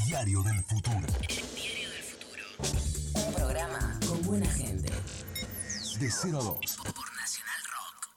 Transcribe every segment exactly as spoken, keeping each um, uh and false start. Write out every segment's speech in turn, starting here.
Diario del Futuro. El Diario del Futuro. Un programa con buena gente. De cero a dos. Por Nacional Rock.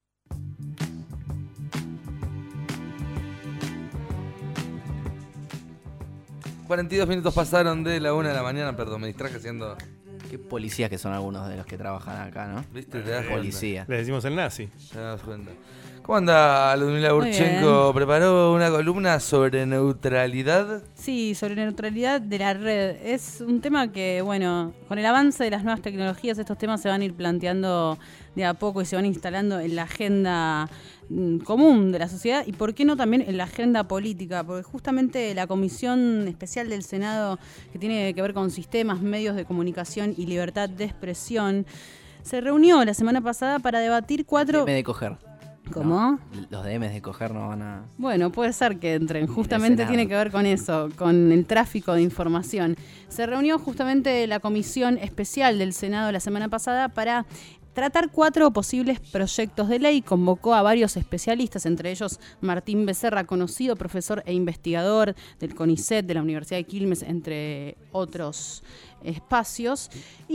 cuarenta y dos minutos pasaron de la una de la mañana, perdón, me distraje haciendo... Qué policías que son algunos de los que trabajan acá, ¿no? ¿Viste? Te das Policía. Le decimos el nazi. Te das cuenta. ¿Cómo anda Ludmila Muy Burchenko? bien. ¿Preparó una columna sobre neutralidad? Sí, sobre la neutralidad de la red. Es un tema que, bueno, con el avance de las nuevas tecnologías, estos temas se van a ir planteando de a poco y se van instalando en la agenda mm, común de la sociedad y, ¿por qué no, también en la agenda política? Porque justamente la Comisión Especial del Senado, que tiene que ver con sistemas, medios de comunicación y libertad de expresión, se reunió la semana pasada para debatir cuatro... D M de coger. ¿Cómo? No, los D Ms de coger no van a... Bueno, puede ser que entren. Justamente Senado. tiene que ver con eso, con el tráfico de información. Se reunió justamente la Comisión Especial del Senado la semana pasada para tratar cuatro posibles proyectos de ley. Convocó a varios especialistas, entre ellos Martín Becerra, conocido profesor e investigador del CONICET, de la Universidad de Quilmes, entre otros espacios,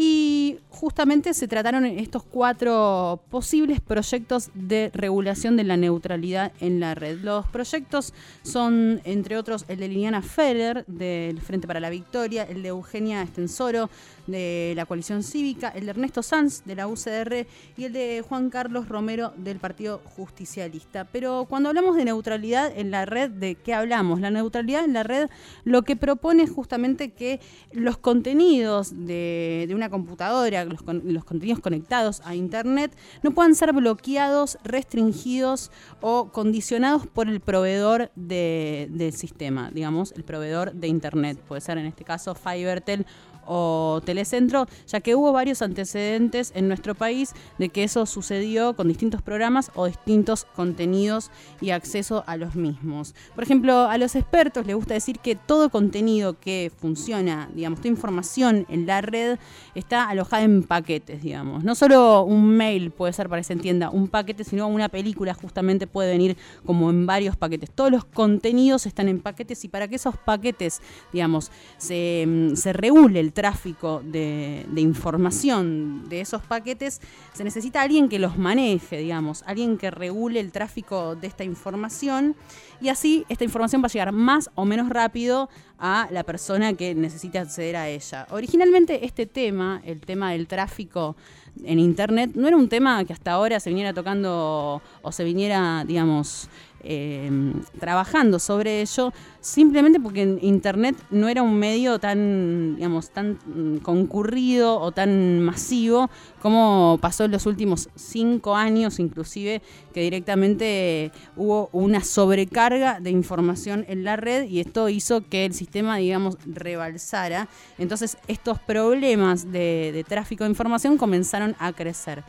y justamente se trataron estos cuatro posibles proyectos de regulación de la neutralidad en la red. Los proyectos son, entre otros, el de Liliana Feller, del Frente para la Victoria, el de Eugenia Estensoro, de la Coalición Cívica, el de Ernesto Sanz, de la U C R, y el de Juan Carlos Romero, del Partido Justicialista. Pero cuando hablamos de neutralidad en la red, ¿de qué hablamos? La neutralidad en la red lo que propone es justamente que los contenidos de, de una computadora, los, los contenidos conectados a Internet, no puedan ser bloqueados, restringidos o condicionados por el proveedor de, del sistema, digamos, el proveedor de Internet. Puede ser en este caso Fivertel o Telecentro, ya que hubo varios antecedentes en nuestro país de que eso sucedió con distintos programas o distintos contenidos y acceso a los mismos. Por ejemplo, a los expertos les gusta decir que todo contenido que funciona, digamos, toda información en la red está alojada en paquetes, digamos. No solo un mail puede ser, para que se entienda, un paquete, sino una película justamente puede venir como en varios paquetes. Todos los contenidos están en paquetes, y para que esos paquetes, digamos, se, se regule el tráfico de, de información de esos paquetes, se necesita alguien que los maneje, digamos, alguien que regule el tráfico de esta información, y así esta información va a llegar más o menos rápido a la persona que necesita acceder a ella. Originalmente este tema, el tema del tráfico en Internet, no era un tema que hasta ahora se viniera tocando o se viniera, digamos, Eh, trabajando sobre ello, simplemente porque Internet no era un medio tan, digamos, tan concurrido o tan masivo como pasó en los últimos cinco años, inclusive, que directamente hubo una sobrecarga de información en la red, y esto hizo que el sistema, digamos, rebalsara. Entonces estos problemas de, de tráfico de información comenzaron a crecer.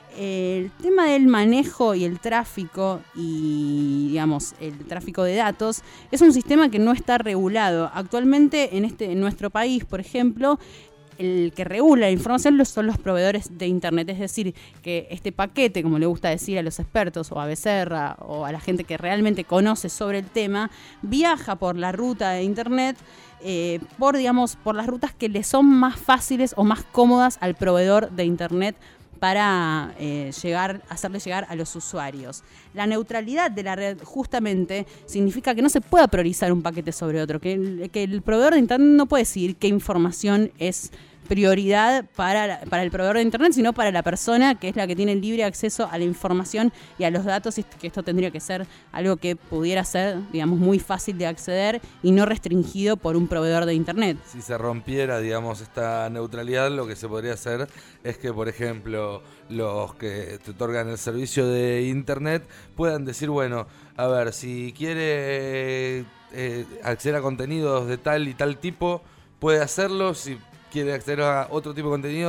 El tema del manejo y el tráfico y, digamos, el tráfico de datos es un sistema que no está regulado. Actualmente en este en nuestro país, por ejemplo, el que regula la información son los proveedores de Internet. Es decir, que este paquete, como le gusta decir a los expertos o a Becerra o a la gente que realmente conoce sobre el tema, viaja por la ruta de Internet, eh, por, digamos, por las rutas que le son más fáciles o más cómodas al proveedor de Internet para eh, llegar, hacerle llegar a los usuarios. La neutralidad de la red justamente significa que no se pueda priorizar un paquete sobre otro, que el, que el proveedor de Internet no puede decidir qué información es prioridad para, la, para el proveedor de Internet, sino para la persona que es la que tiene libre acceso a la información y a los datos, y que esto tendría que ser algo que pudiera ser, digamos, muy fácil de acceder y no restringido por un proveedor de Internet. Si se rompiera, digamos, esta neutralidad, lo que se podría hacer es que, por ejemplo, los que te otorgan el servicio de Internet puedan decir, bueno, a ver, si quiere eh, acceder a contenidos de tal y tal tipo, puede hacerlo. Si quiere acceder a otro tipo de contenidos,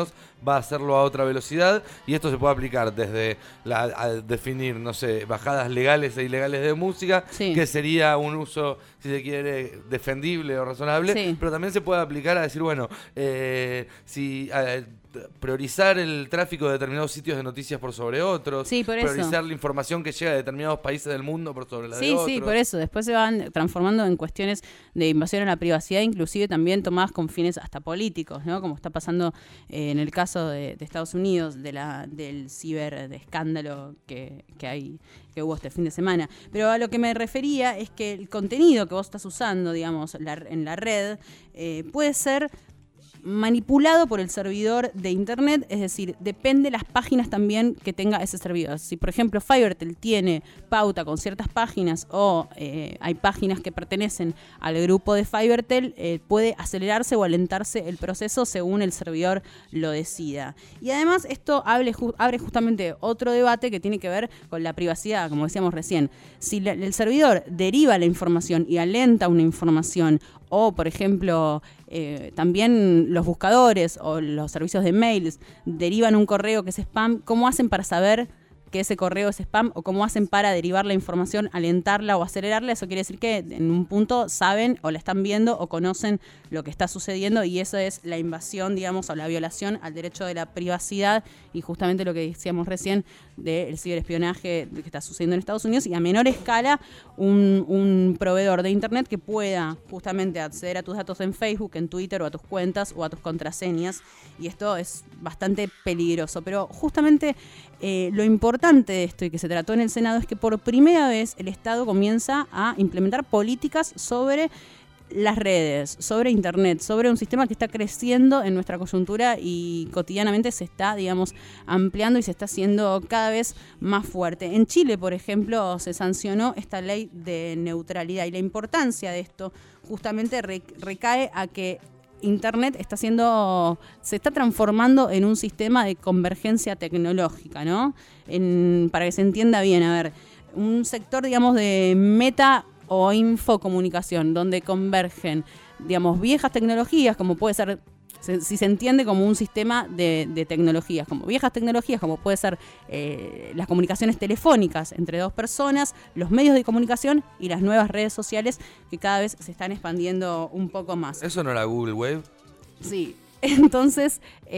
va a hacerlo a otra velocidad, y esto se puede aplicar desde la, a definir, no sé, bajadas legales e ilegales de música, Sí. que sería un uso, si se quiere, defendible o razonable, Sí. pero también se puede aplicar a decir, bueno, eh, si eh, priorizar el tráfico de determinados sitios de noticias por sobre otros, Sí, por eso. priorizar la información que llega de determinados países del mundo por sobre la de Sí, otros. sí, por eso. Después se van transformando en cuestiones de invasión a la privacidad, inclusive también tomadas con fines hasta políticos, ¿no? Como está pasando eh, en el caso de, de Estados Unidos, de la, del ciber de escándalo que, que hay, que hubo este fin de semana. Pero a lo que me refería es que el contenido que vos estás usando, digamos, la, en la red, eh, puede ser manipulado por el servidor de internet, es decir, depende de las páginas también que tenga ese servidor. Si por ejemplo Fivertel tiene pauta con ciertas páginas o eh, hay páginas que pertenecen al grupo de Fivertel, eh, puede acelerarse o alentarse el proceso según el servidor lo decida. Y además esto abre, ju- abre justamente otro debate que tiene que ver con la privacidad, como decíamos recién. Si la- el servidor deriva la información y alenta una información, o por ejemplo eh, también los buscadores o los servicios de mails derivan un correo que es spam, ¿cómo hacen para saber que ese correo es spam o cómo hacen para derivar la información, alentarla o acelerarla? Eso quiere decir que en un punto saben o la están viendo o conocen lo que está sucediendo, y eso es la invasión, digamos, o la violación al derecho de la privacidad, y justamente lo que decíamos recién del ciberespionaje que está sucediendo en Estados Unidos, y a menor escala un, un proveedor de internet que pueda justamente acceder a tus datos en Facebook, en Twitter o a tus cuentas o a tus contraseñas, y esto es bastante peligroso. Pero justamente eh, lo importante de esto y que se trató en el Senado es que por primera vez el Estado comienza a implementar políticas sobre las redes, sobre internet, sobre un sistema que está creciendo en nuestra coyuntura y cotidianamente se está, digamos, ampliando y se está haciendo cada vez más fuerte. En Chile, por ejemplo, se sancionó esta ley de neutralidad, y la importancia de esto justamente re- recae a que Internet está siendo, se está transformando en un sistema de convergencia tecnológica, ¿no? En, para que se entienda bien, a ver, un sector, digamos, de meta o infocomunicación, donde convergen, digamos, viejas tecnologías, como puede ser, se, si se entiende como un sistema de, de tecnologías, como viejas tecnologías, como puede ser eh, las comunicaciones telefónicas entre dos personas, los medios de comunicación y las nuevas redes sociales que cada vez se están expandiendo un poco más. ¿Eso no era Google Wave? Sí. Entonces,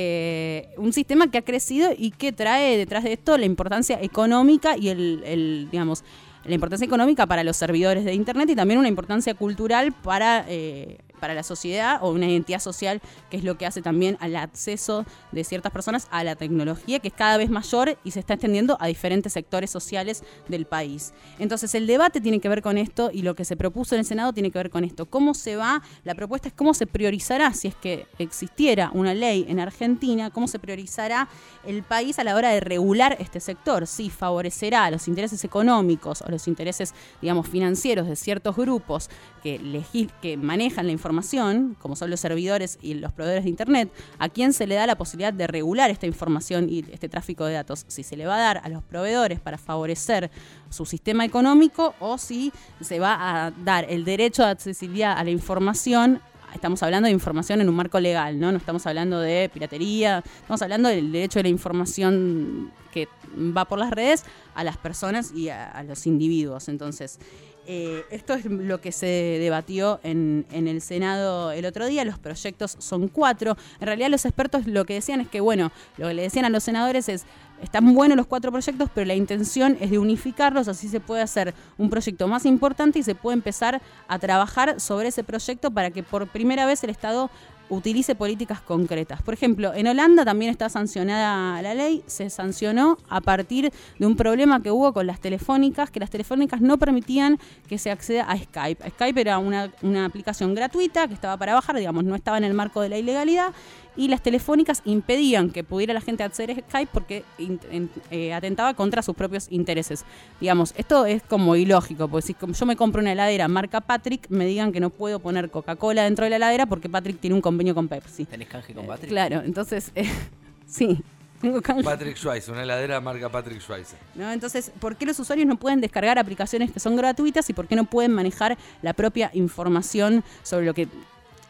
eh, un sistema que ha crecido y que trae detrás de esto la importancia económica y el, el digamos, la importancia económica para los servidores de Internet, y también una importancia cultural para, eh, para la sociedad, o una identidad social, que es lo que hace también al acceso de ciertas personas a la tecnología, que es cada vez mayor y se está extendiendo a diferentes sectores sociales del país. Entonces el debate tiene que ver con esto, y lo que se propuso en el Senado tiene que ver con esto. ¿Cómo se va? La propuesta es cómo se priorizará, si es que existiera una ley en Argentina, cómo se priorizará el país a la hora de regular este sector. Si favorecerá los intereses económicos o los intereses, digamos, financieros de ciertos grupos que, legis- que manejan la información, como son los servidores y los proveedores de Internet, ¿a quién se le da la posibilidad de regular esta información y este tráfico de datos? Si se le va a dar a los proveedores para favorecer su sistema económico, o si se va a dar el derecho de accesibilidad a la información. Estamos hablando de información en un marco legal, ¿no? No estamos hablando de piratería, estamos hablando del derecho de la información que va por las redes a las personas y a, a los individuos. Entonces, eh, esto es lo que se debatió en, en el Senado el otro día. Los proyectos son cuatro. En realidad los expertos lo que decían es que, bueno, lo que le decían a los senadores es: están buenos los cuatro proyectos, pero la intención es de unificarlos, así se puede hacer un proyecto más importante y se puede empezar a trabajar sobre ese proyecto para que por primera vez el Estado utilice políticas concretas. Por ejemplo, en Holanda también está sancionada la ley, se sancionó a partir de un problema que hubo con las telefónicas, que las telefónicas no permitían que se acceda a Skype. Skype era una, una aplicación gratuita que estaba para bajar, digamos, no estaba en el marco de la ilegalidad, y las telefónicas impedían que pudiera la gente acceder a Skype porque in, in, eh, atentaba contra sus propios intereses. Digamos, esto es como ilógico, porque si yo me compro una heladera marca Patrick, me digan que no puedo poner Coca-Cola dentro de la heladera porque Patrick tiene un convenio con Pepsi. ¿Tenés canje con Patrick? Eh, claro, entonces, eh, sí. Tengo canje. Patrick Schweizer, una heladera marca Patrick Schweizer. ¿No? Entonces, ¿por qué los usuarios no pueden descargar aplicaciones que son gratuitas y por qué no pueden manejar la propia información sobre lo que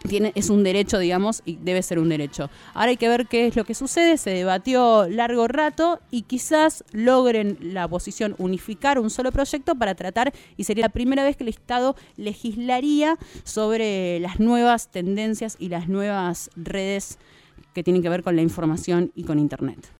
Tiene, es un derecho, digamos, y debe ser un derecho. Ahora hay que ver qué es lo que sucede. Se debatió largo rato y quizás logren la oposición unificar un solo proyecto para tratar, y sería la primera vez que el Estado legislaría sobre las nuevas tendencias y las nuevas redes que tienen que ver con la información y con Internet.